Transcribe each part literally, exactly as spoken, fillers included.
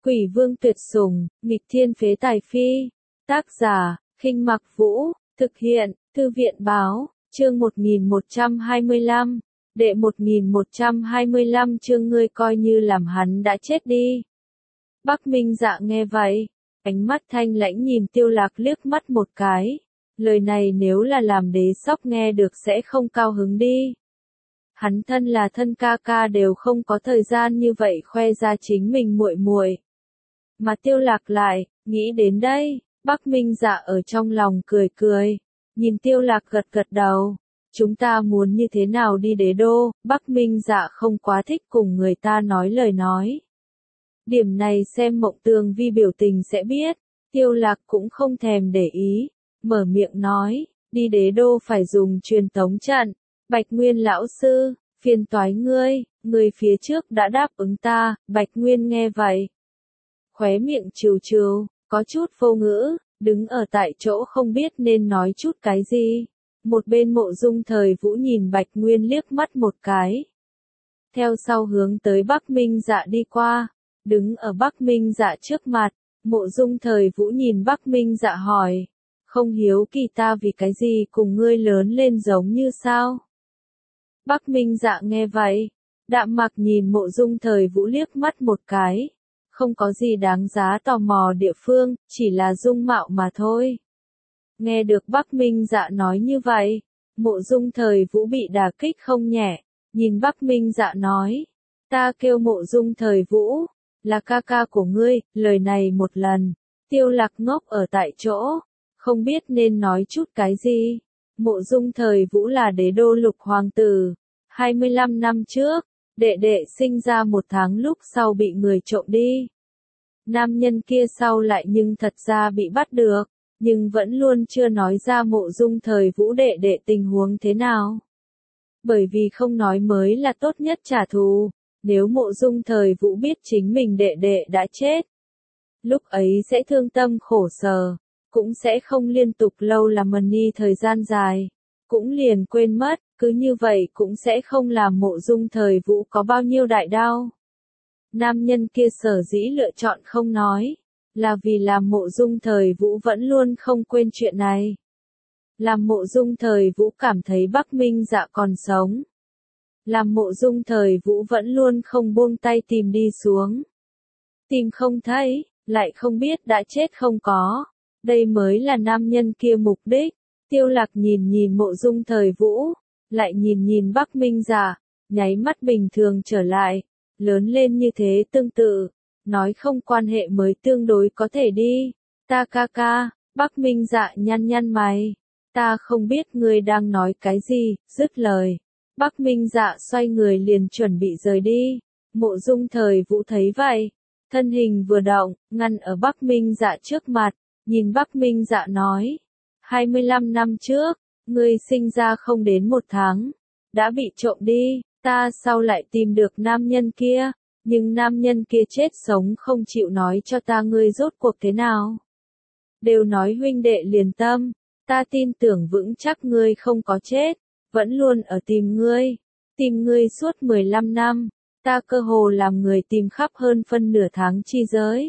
Quỷ vương tuyệt sủng, nghịch thiên phế tài phi. Tác giả, Khinh Mặc Vũ, thực hiện, Thư viện Báo, chương một nghìn một trăm hai mươi lăm, đệ một nghìn một trăm hai mươi lăm chương ngươi coi như làm hắn đã chết đi. Bắc Minh Dạ nghe vậy, ánh mắt thanh lãnh nhìn Tiêu Lạc liếc mắt một cái, lời này nếu là làm đế sóc nghe được sẽ không cao hứng đi. Hắn thân là thân ca ca đều không có thời gian như vậy khoe ra chính mình muội muội. Mà Tiêu Lạc lại, nghĩ đến đây, Bắc Minh Dạ ở trong lòng cười cười, nhìn Tiêu Lạc gật gật đầu, chúng ta muốn như thế nào đi đế đô, Bắc Minh Dạ không quá thích cùng người ta nói lời nói. Điểm này xem Mộng Tường Vi biểu tình sẽ biết, Tiêu Lạc cũng không thèm để ý, mở miệng nói, đi đế đô phải dùng truyền tống trận, Bạch Nguyên lão sư, phiền toái ngươi, ngươi phía trước đã đáp ứng ta, Bạch Nguyên nghe vậy. Khóe miệng trừ trừ, có chút vô ngữ, đứng ở tại chỗ không biết nên nói chút cái gì. Một bên Mộ Dung Thời Vũ nhìn Bạch Nguyên liếc mắt một cái. Theo sau hướng tới Bắc Minh Dạ đi qua, đứng ở Bắc Minh Dạ trước mặt, Mộ Dung Thời Vũ nhìn Bắc Minh Dạ hỏi, không hiếu kỳ ta vì cái gì cùng ngươi lớn lên giống như sao? Bắc Minh Dạ nghe vậy, đạm mặc nhìn Mộ Dung Thời Vũ liếc mắt một cái. Không có gì đáng giá tò mò địa phương, chỉ là dung mạo mà thôi. Nghe được Bắc Minh Dạ nói như vậy, Mộ Dung Thời Vũ bị đả kích không nhẹ, nhìn Bắc Minh Dạ nói, ta kêu Mộ Dung Thời Vũ, là ca ca của ngươi, lời này một lần, Tiêu Lạc ngốc ở tại chỗ, không biết nên nói chút cái gì. Mộ Dung Thời Vũ là đế đô lục hoàng tử, hai mươi lăm năm trước. Đệ đệ sinh ra một tháng lúc sau bị người trộm đi. Nam nhân kia sau lại nhưng thật ra bị bắt được, nhưng vẫn luôn chưa nói ra Mộ Dung Thời Vũ đệ đệ tình huống thế nào. Bởi vì không nói mới là tốt nhất trả thù, nếu Mộ Dung Thời Vũ biết chính mình đệ đệ đã chết. Lúc ấy sẽ thương tâm khổ sở, cũng sẽ không liên tục lâu làm money thời gian dài, cũng liền quên mất. Cứ như vậy cũng sẽ không làm Mộ Dung Thời Vũ có bao nhiêu đại đau. Nam nhân kia sở dĩ lựa chọn không nói, là vì làm Mộ Dung Thời Vũ vẫn luôn không quên chuyện này. Làm Mộ Dung Thời Vũ cảm thấy Bắc Minh Dạ còn sống. Làm Mộ Dung Thời Vũ vẫn luôn không buông tay tìm đi xuống. Tìm không thấy, lại không biết đã chết không có. Đây mới là nam nhân kia mục đích. Tiêu Lạc nhìn nhìn Mộ Dung Thời Vũ. Lại nhìn nhìn Bắc Minh Dạ, nháy mắt bình thường trở lại, lớn lên như thế tương tự, nói không quan hệ mới tương đối có thể đi. Ta ca ca, Bắc Minh Dạ nhăn nhăn mày, ta không biết ngươi đang nói cái gì, dứt lời. Bắc Minh Dạ xoay người liền chuẩn bị rời đi, Mộ Dung Thời Vũ thấy vậy, thân hình vừa động, ngăn ở Bắc Minh Dạ trước mặt, nhìn Bắc Minh Dạ nói, hai mươi lăm năm trước, ngươi sinh ra không đến một tháng, đã bị trộm đi, ta sau lại tìm được nam nhân kia, nhưng nam nhân kia chết sống không chịu nói cho ta ngươi rốt cuộc thế nào. Đều nói huynh đệ liền tâm, ta tin tưởng vững chắc ngươi không có chết, vẫn luôn ở tìm ngươi, tìm ngươi suốt mười lăm năm, ta cơ hồ làm người tìm khắp hơn phân nửa tháng chi giới.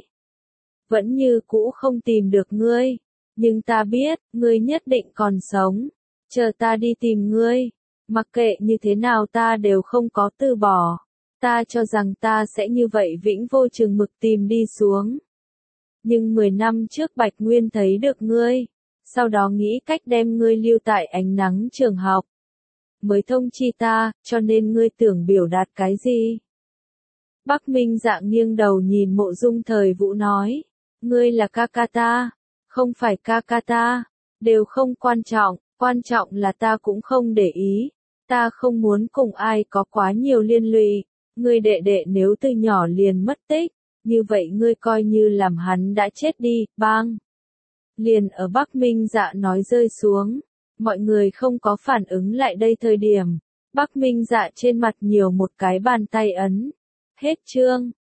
Vẫn như cũ không tìm được ngươi, nhưng ta biết, ngươi nhất định còn sống. Chờ ta đi tìm ngươi, mặc kệ như thế nào ta đều không có từ bỏ, ta cho rằng ta sẽ như vậy vĩnh vô chừng mực tìm đi xuống. Nhưng mười năm trước Bạch Nguyên thấy được ngươi, sau đó nghĩ cách đem ngươi lưu tại ánh nắng trường học, mới thông chi ta, cho nên ngươi tưởng biểu đạt cái gì? Bắc Minh Dạ nghiêng đầu nhìn Mộ Dung Thời Vũ nói, ngươi là ca ca ta, không phải ca ca ta, đều không quan trọng. Quan trọng là ta cũng không để ý, ta không muốn cùng ai có quá nhiều liên lụy, ngươi đệ đệ nếu từ nhỏ liền mất tích, như vậy ngươi coi như làm hắn đã chết đi, bang. Liền ở Bắc Minh Dạ nói rơi xuống, mọi người không có phản ứng lại đây thời điểm, Bắc Minh Dạ trên mặt nhiều một cái bàn tay ấn. Hết chương.